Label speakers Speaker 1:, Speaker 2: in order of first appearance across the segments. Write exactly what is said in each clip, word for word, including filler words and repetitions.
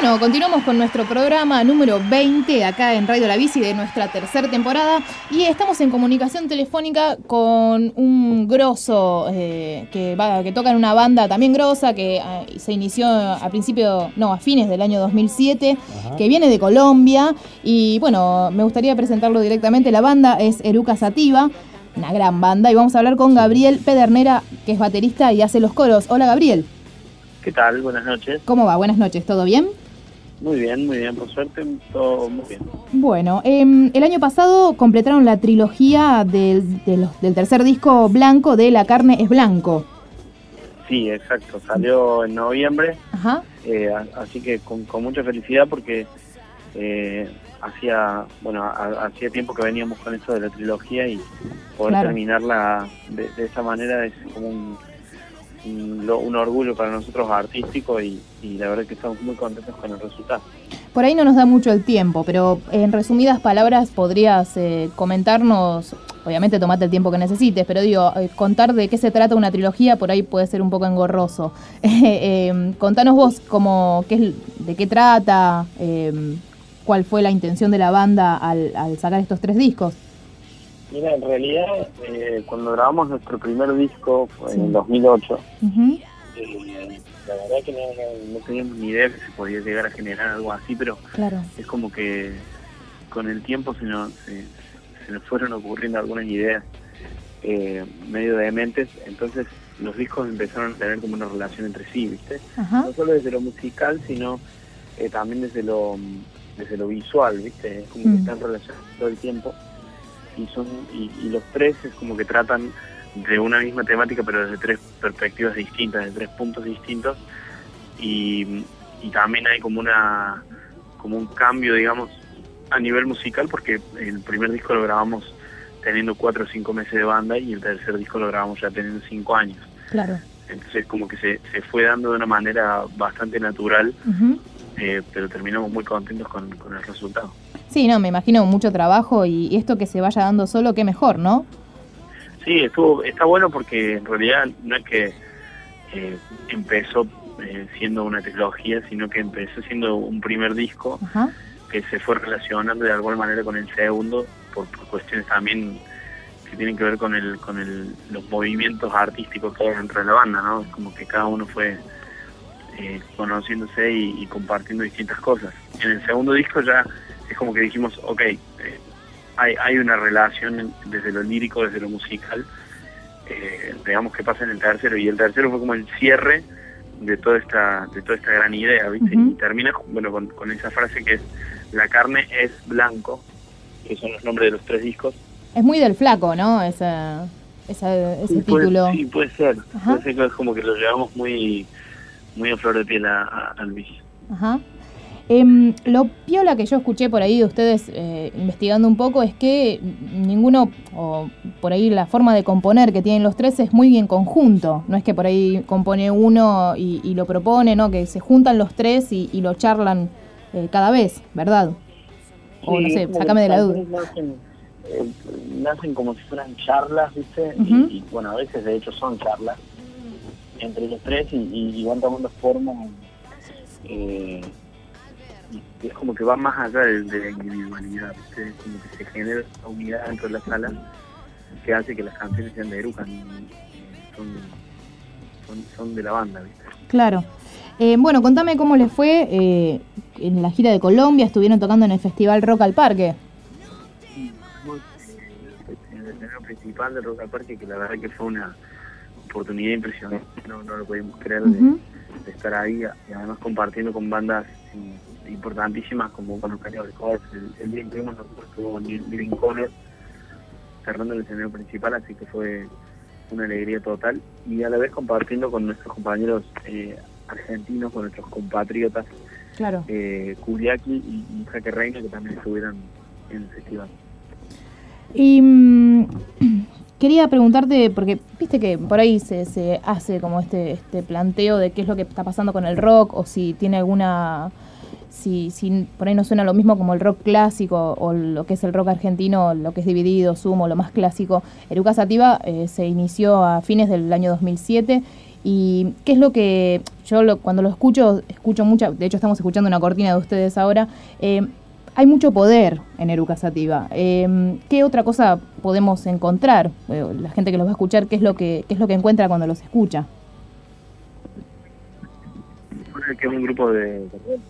Speaker 1: Bueno, continuamos con nuestro programa número veinte acá en Radio La Bici de nuestra tercera temporada y estamos en comunicación telefónica con un grosso eh, que, va, que toca en una banda también grosa que eh, se inició a principio, no, a fines del año dos mil siete, Ajá. que viene de Colombia y bueno, me gustaría presentarlo directamente. La banda es Eruca Sativa, una gran banda, y vamos a hablar con Gabriel Pedernera, que es baterista y hace los coros. Hola, Gabriel.
Speaker 2: ¿Qué tal? Buenas noches.
Speaker 1: ¿Cómo va? Buenas noches, ¿todo bien?
Speaker 2: Muy bien, muy bien, por suerte, todo muy bien.
Speaker 1: Bueno, eh, el año pasado completaron la trilogía del, de los, del tercer disco Blanco de La Carne es Blanco.
Speaker 2: Sí, exacto, salió en noviembre,
Speaker 1: Ajá.
Speaker 2: Eh, así que con, con mucha felicidad porque eh, hacía bueno a, hacía tiempo que veníamos con esto de la trilogía y poder claro. terminarla de, de esa manera es como un... Un, un orgullo para nosotros artístico y, y la verdad que estamos muy contentos con el resultado.
Speaker 1: Por ahí no nos da mucho el tiempo, pero en resumidas palabras podrías eh, comentarnos, obviamente tomate el tiempo que necesites, pero digo, eh, contar de qué se trata una trilogía por ahí puede ser un poco engorroso. eh, eh, contanos vos cómo, qué es, de qué trata, eh, cuál fue la intención de la banda al, al sacar estos tres discos.
Speaker 2: Mira, en realidad, eh, cuando grabamos nuestro primer disco, fue sí. en el dos mil ocho, uh-huh. eh, la verdad que no, no, no teníamos ni idea que se podía llegar a generar algo así, pero
Speaker 1: claro.
Speaker 2: es como que con el tiempo se nos, se, se nos fueron ocurriendo algunas ideas eh, medio dementes, entonces los discos empezaron a tener como una relación entre sí, ¿viste? Uh-huh. No solo desde lo musical, sino eh, también desde lo, desde lo visual, ¿viste? Es como uh-huh. que están relacionados todo el tiempo. Y son y, y los tres es como que tratan de una misma temática pero desde tres perspectivas distintas, de tres puntos distintos y, y también hay como una como un cambio, digamos, a nivel musical porque el primer disco lo grabamos teniendo cuatro o cinco meses de banda y el tercer disco lo grabamos ya teniendo cinco años.
Speaker 1: Claro.
Speaker 2: Entonces como que se, se fue dando de una manera bastante natural, uh-huh. eh, pero terminamos muy contentos con, con el resultado.
Speaker 1: Sí, no, me imagino mucho trabajo y esto que se vaya dando solo, qué mejor, ¿no?
Speaker 2: Sí, estuvo, está bueno porque en realidad no es que eh, empezó eh, siendo una trilogía, sino que empezó siendo un primer disco Ajá. que se fue relacionando de alguna manera con el segundo por, por cuestiones también que tienen que ver con el con el, los movimientos artísticos que hay dentro de la banda, ¿no? Es como que cada uno fue eh, conociéndose y, y compartiendo distintas cosas. En el segundo disco ya es como que dijimos, ok, eh, hay, hay una relación desde lo lírico, desde lo musical, eh, digamos que pasa en el tercero, y el tercero fue como el cierre de toda esta de toda esta gran idea, ¿viste? Uh-huh. Y termina bueno con, con esa frase que es, la carne es blanco, que son los nombres de los tres discos.
Speaker 1: Es muy del Flaco, ¿no? Esa, esa, ese
Speaker 2: sí,
Speaker 1: título.
Speaker 2: Puede, sí, puede ser. Ajá. Puede ser que es como que lo llevamos muy, muy a flor de piel a, a, al bici.
Speaker 1: Ajá. Eh, lo piola que yo escuché por ahí de ustedes eh, investigando un poco es que ninguno, o por ahí la forma de componer que tienen los tres es muy en conjunto, no es que por ahí compone uno y, y lo propone, ¿no? Que se juntan los tres y, y lo charlan eh, cada vez, ¿verdad? O sí, no sé, sácame de la duda.
Speaker 2: Nacen, eh, nacen como si fueran charlas, ¿viste? Uh-huh. y, y bueno, a veces de hecho son charlas entre los tres y, y, y van tomando forma eh, y es como que va más allá de, de la individualidad, ¿viste? Es como que se genera una unidad dentro de la sala que hace que las canciones sean de Eruca, son, son, son de la banda, ¿viste?
Speaker 1: Claro. Eh, bueno, contame cómo les fue eh, en la gira de Colombia, estuvieron tocando en el Festival Rock al Parque.
Speaker 2: Sí, en el escenario principal del Rock al Parque, que la verdad que fue una oportunidad impresionante, no, no lo podíamos creer uh-huh. de, de estar ahí y además compartiendo con bandas importantísimas como bueno, Cannibal Corpse, el, el día que vimos nosotros estuvo Living Color cerrando el escenario principal, así que fue una alegría total y a la vez compartiendo con nuestros compañeros eh, argentinos, con nuestros compatriotas
Speaker 1: claro.
Speaker 2: eh, Kuriaki y, y Jaque Reina, que también estuvieron en el festival.
Speaker 1: Y mmm, quería preguntarte, porque viste que por ahí se, se hace como este, este planteo de qué es lo que está pasando con el rock o si tiene alguna... Si, si por ahí no suena lo mismo como el rock clásico o lo que es el rock argentino, lo que es Dividido, Sumo, lo más clásico. Eruca Sativa eh, se inició a fines del año dos mil siete ¿Y qué es lo que yo lo, cuando lo escucho, escucho mucha, de hecho estamos escuchando una cortina de ustedes ahora, eh, hay mucho poder en Eruca Sativa. Eh, ¿Qué otra cosa podemos encontrar? Eh, la gente que los va a escuchar, ¿qué es lo que, qué es lo que encuentra cuando los escucha?
Speaker 2: Que es un grupo de...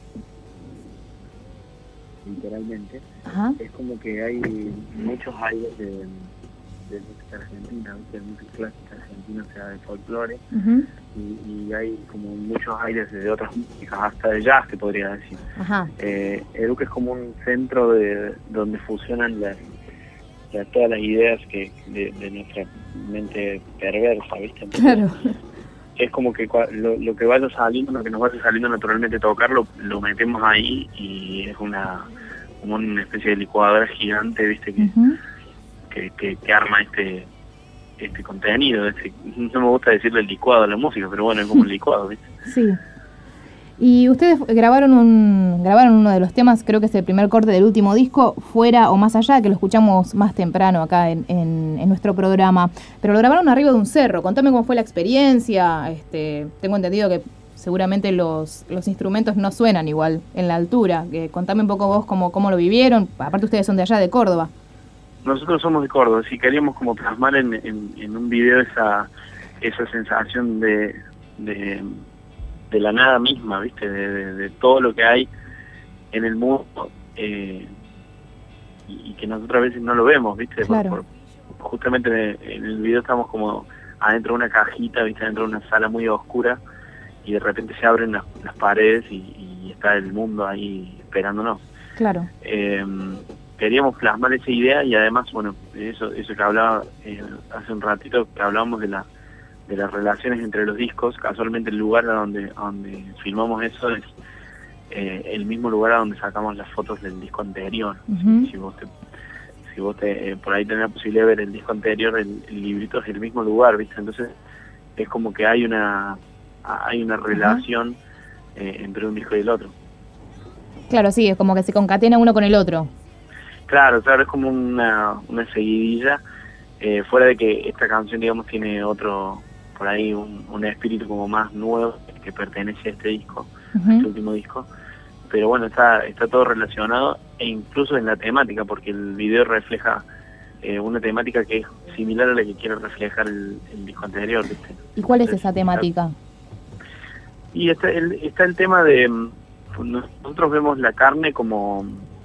Speaker 2: literalmente. Ajá. Es como que hay muchos aires de, de música argentina, de música clásica argentina, o sea, de folclore, uh-huh. y, y hay como muchos aires de otras músicas, hasta de jazz, te podría decir. Ajá. Eh, Eruca es como un centro de donde fusionan las, las, todas las ideas que de, de nuestra mente perversa, ¿viste? Entonces, claro. Es como que lo, lo que vaya saliendo, lo que nos vaya saliendo naturalmente tocar, lo, lo metemos ahí y es una como una especie de licuadora gigante, viste, que, uh-huh. que, que, que arma este este contenido. Este, no me gusta decirle licuado a la música, pero bueno, es como un licuado, ¿viste? Sí.
Speaker 1: Y ustedes grabaron un grabaron uno de los temas, creo que es el primer corte del último disco, Fuera o Más Allá, que lo escuchamos más temprano acá en, en, en nuestro programa. Pero lo grabaron arriba de un cerro. Contame cómo fue la experiencia. Este, tengo entendido que seguramente los, los instrumentos no suenan igual en la altura. Eh, contame un poco vos cómo, cómo lo vivieron. Aparte ustedes son de allá, de Córdoba.
Speaker 2: Nosotros somos de Córdoba, sí, queríamos como plasmar en, en, en un video esa, esa sensación de... de de la nada misma, ¿viste? De, de, de todo lo que hay en el mundo, eh, y, y que nosotros a veces no lo vemos, ¿viste? Claro. Por, por, justamente en el video estamos como adentro de una cajita, ¿viste? Adentro de una sala muy oscura, y de repente se abren las, las paredes y, y está el mundo ahí esperándonos.
Speaker 1: Claro.
Speaker 2: Eh, queríamos plasmar esa idea y además, bueno, eso eso que hablaba eh, hace un ratito, que hablábamos de la de las relaciones entre los discos. Casualmente el lugar a donde, a donde filmamos eso es eh, el mismo lugar a donde sacamos las fotos del disco anterior. Uh-huh. Si vos te, si vos te, eh, por ahí tenés la posibilidad de ver el disco anterior, el, el librito es el mismo lugar, ¿viste? Entonces es como que hay una hay una relación uh-huh. eh, entre un disco y el otro.
Speaker 1: Claro, sí, es como que se concatena uno con el otro.
Speaker 2: Claro, claro, es como una, una seguidilla, eh, fuera de que esta canción, digamos, tiene otro... por ahí un, un espíritu como más nuevo que pertenece a este disco, uh-huh. a este último disco, pero bueno, está está todo relacionado e incluso en la temática, porque el video refleja eh, una temática que es similar a la que quiere reflejar el, el disco anterior, ¿viste?
Speaker 1: ¿Y cuál Entonces, es esa temática?
Speaker 2: Está, y está el, está el tema de, nosotros vemos la carne como,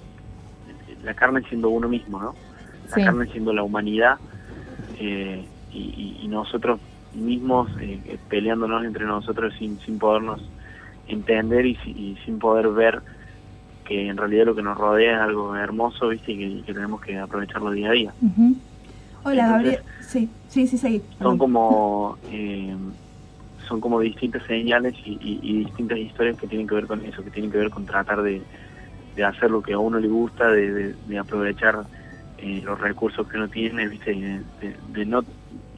Speaker 2: la carne siendo uno mismo, ¿no? La sí. carne siendo la humanidad, eh, y, y, y nosotros mismos eh, peleándonos entre nosotros sin, sin podernos entender y, y sin poder ver que en realidad lo que nos rodea es algo hermoso, ¿viste? Y que, que tenemos que aprovecharlo día a día.
Speaker 3: Uh-huh. Hola, Gabriel. Sí, sí, sí, sí.
Speaker 2: Son como eh, son como distintas señales y, y, y distintas historias que tienen que ver con eso, que tienen que ver con tratar de, de hacer lo que a uno le gusta, de, de, de aprovechar eh, los recursos que uno tiene, ¿viste? De, de, de no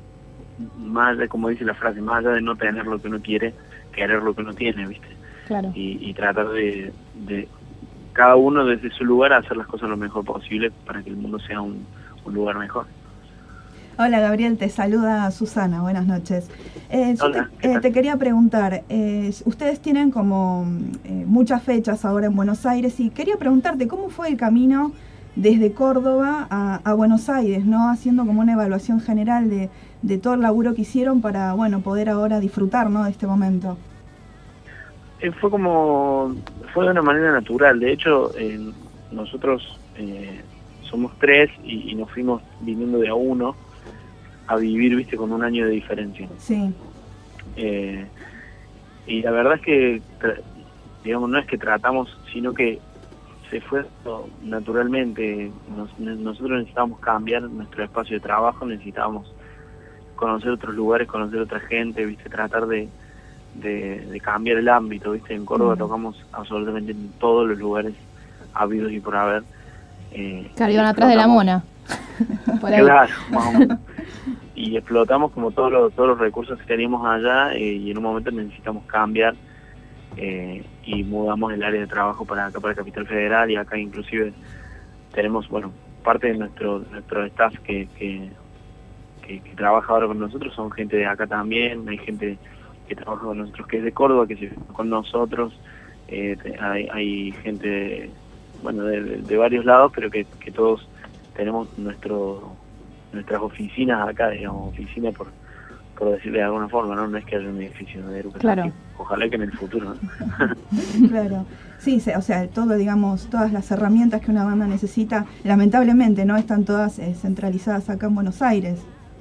Speaker 2: más allá, como dice la frase, más allá de no tener lo que uno quiere, querer lo que uno tiene, ¿viste?
Speaker 1: Claro.
Speaker 2: Y, y tratar de, de cada uno desde su lugar hacer las cosas lo mejor posible para que el mundo sea un, un lugar mejor.
Speaker 3: Hola Gabriel, te saluda Susana, buenas noches. Eh, Hola, te, eh, te quería preguntar, eh, ustedes tienen como eh, muchas fechas ahora en Buenos Aires y quería preguntarte cómo fue el camino desde Córdoba a, a Buenos Aires, ¿no? Haciendo como una evaluación general de, de todo el laburo que hicieron para, bueno, poder ahora disfrutar, ¿no?, de este momento.
Speaker 2: Eh, fue como, fue de una manera natural. De hecho, eh, nosotros eh, somos tres y, y nos fuimos viniendo de a uno a vivir, viste, con un año de diferencia.
Speaker 3: Sí.
Speaker 2: Eh, y la verdad es que, digamos, no es que tratamos, sino que se fue naturalmente. Nos, nosotros necesitábamos cambiar nuestro espacio de trabajo, necesitábamos conocer otros lugares, conocer otra gente, viste, tratar de, de, de cambiar el ámbito, viste. En Córdoba mm. tocamos absolutamente en todos los lugares habidos y por haber. Eh,
Speaker 1: claro, iban atrás de la mona.
Speaker 2: Claro, más o menos. Y explotamos como todos los, todos los recursos que teníamos allá, eh, y en un momento necesitamos cambiar. Eh, y mudamos el área de trabajo para acá, para Capital Federal, y acá inclusive tenemos, bueno, parte de nuestro nuestro staff que, que, que, que trabaja ahora con nosotros son gente de acá también, hay gente que trabaja con nosotros, que es de Córdoba, que se con nosotros. Eh, hay, hay gente, bueno, de, de, de varios lados, pero que, que todos tenemos nuestro nuestras oficinas acá, digamos, oficina por por decirle de alguna forma, ¿no? No es que haya un edificio de Eruca.
Speaker 1: Claro.
Speaker 2: Ojalá que en el futuro, ¿no?
Speaker 3: Claro. Sí, o sea, todo, digamos, todas las herramientas que una banda necesita, lamentablemente, ¿no? Están todas eh, centralizadas acá en Buenos Aires.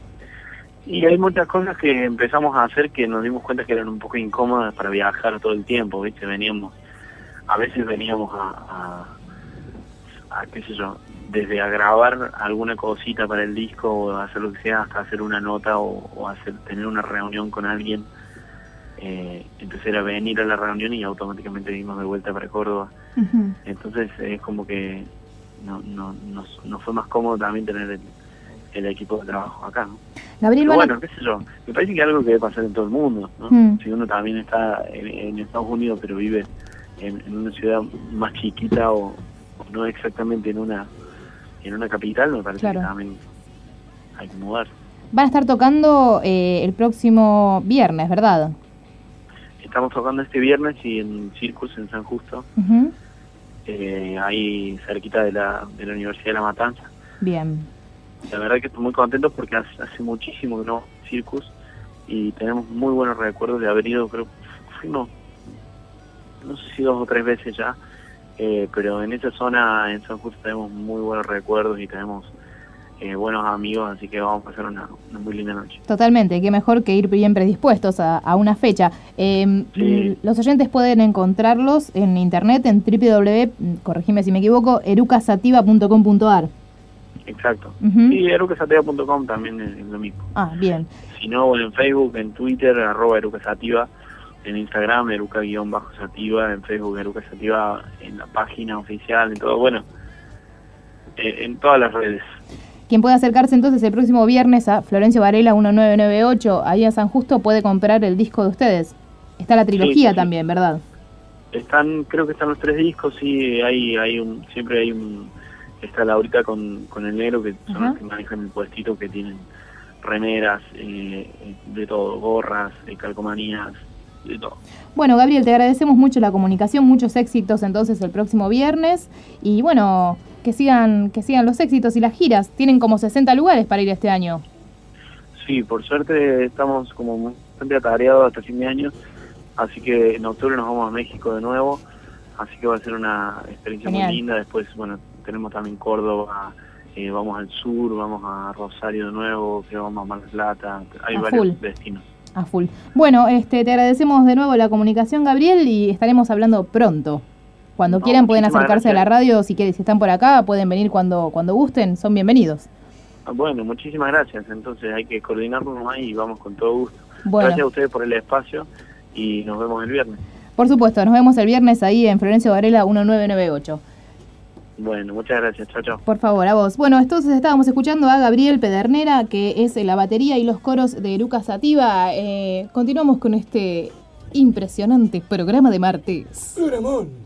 Speaker 2: Y hay muchas cosas que empezamos a hacer que nos dimos cuenta que eran un poco incómodas para viajar todo el tiempo, ¿viste? Veníamos, a veces veníamos a, a, a qué sé yo, desde a grabar alguna cosita para el disco o hacer lo que sea, hasta hacer una nota o, o hacer tener una reunión con alguien. Eh, entonces era venir a la reunión y automáticamente vinimos de vuelta para Córdoba. Uh-huh. Entonces es como que no, no, nos, nos fue más cómodo también tener el, el equipo de trabajo acá, ¿no?
Speaker 1: Gabriel,
Speaker 2: Pero bueno, qué sé yo, me parece que es algo que debe pasar en todo el mundo, ¿no? Mm. Si uno también está en, en Estados Unidos pero vive en, en una ciudad más chiquita o, o no exactamente en una en una capital, me parece claro. que también hay que mudar.
Speaker 1: Van a estar tocando eh, el próximo viernes, ¿verdad?
Speaker 2: Estamos tocando este viernes y en Circus en San Justo, uh-huh. eh, ahí cerquita de la, de la Universidad de La Matanza.
Speaker 1: Bien.
Speaker 2: La verdad que estoy muy contento porque hace, hace muchísimo que no Circus y tenemos muy buenos recuerdos de haber ido, creo que fuimos, no sé si dos o tres veces ya, eh, pero en esa zona en San Justo tenemos muy buenos recuerdos y tenemos eh, buenos amigos, así que vamos a pasar una, una muy linda noche.
Speaker 1: Totalmente, qué mejor que ir bien predispuestos a, a una fecha. Eh, sí. Los oyentes pueden encontrarlos en internet en doble u doble u doble u, corregime si me equivoco, eruca sativa punto com punto a r.
Speaker 2: Exacto. Uh-huh. Y eruca sativa punto com también es, es lo mismo.
Speaker 1: Ah, bien.
Speaker 2: Si no, en Facebook, en Twitter, arroba erucasativa, en Instagram, eruca-sativa, en Facebook, erucasativa, en la página oficial, en todo, bueno, eh, en todas las redes.
Speaker 1: Quien puede acercarse entonces el próximo viernes a Florencio Varela mil novecientos noventa y ocho, ahí a San Justo, puede comprar el disco de ustedes. Está la trilogía sí, sí, también, sí. ¿verdad?
Speaker 2: Están, creo que están los tres discos, sí, hay, hay un, siempre hay un... Está Laurita con, con el negro, que son uh-huh. los que manejan el puestito, que tienen remeras, eh, de todo, gorras, eh, calcomanías, de todo.
Speaker 1: Bueno, Gabriel, te agradecemos mucho la comunicación, muchos éxitos entonces el próximo viernes, y bueno, que sigan que sigan los éxitos y las giras. Tienen como sesenta lugares para ir este año.
Speaker 2: Sí, por suerte estamos como bastante atareados hasta fin de año, así que en octubre nos vamos a México de nuevo, así que va a ser una experiencia Genial. muy linda. Después, bueno, tenemos también Córdoba, eh, vamos al sur, vamos a Rosario de nuevo, que vamos a Mar del Plata, hay a varios full. destinos.
Speaker 1: A full. Bueno, este, te agradecemos de nuevo la comunicación, Gabriel, y estaremos hablando pronto. Cuando no, quieran pueden acercarse gracias. a la radio, si quieren, si están por acá, pueden venir cuando cuando gusten, son bienvenidos.
Speaker 2: Bueno, muchísimas gracias, entonces hay que coordinarnos más y vamos con todo gusto.
Speaker 1: Bueno.
Speaker 2: Gracias a ustedes por el espacio y nos vemos el viernes.
Speaker 1: Por supuesto, nos vemos el viernes ahí en Florencio Varela mil novecientos noventa y ocho.
Speaker 2: Bueno, muchas gracias, chao, chao.
Speaker 1: Por favor, a vos. Bueno, entonces estábamos escuchando a Gabriel Pedernera, que es la batería y los coros de Eruca Sativa. Eh, continuamos con este impresionante programa de martes.
Speaker 4: Programón.